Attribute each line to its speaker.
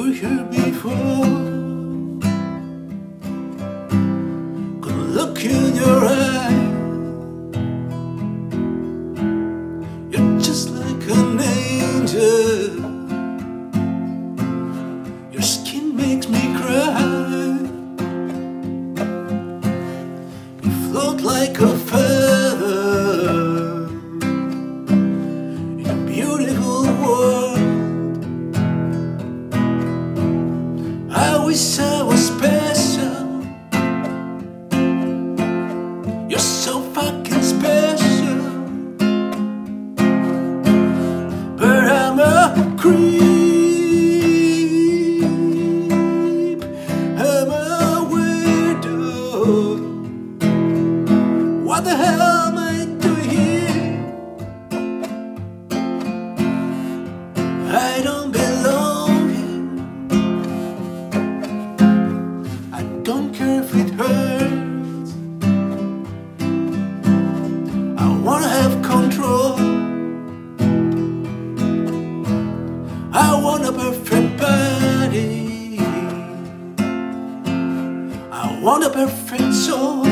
Speaker 1: were here before. Gonna look in your eye. You're just like an angel. Your skin makes me cry. You float like a feather in a beautiful world. I wish I was special. You're so fucking special. But I'm a creep. I'm a weirdo. What the hell am I doing here? I don't belong here. I don't care if it hurts. I wanna have control. I want a perfect body. I want a perfect soul.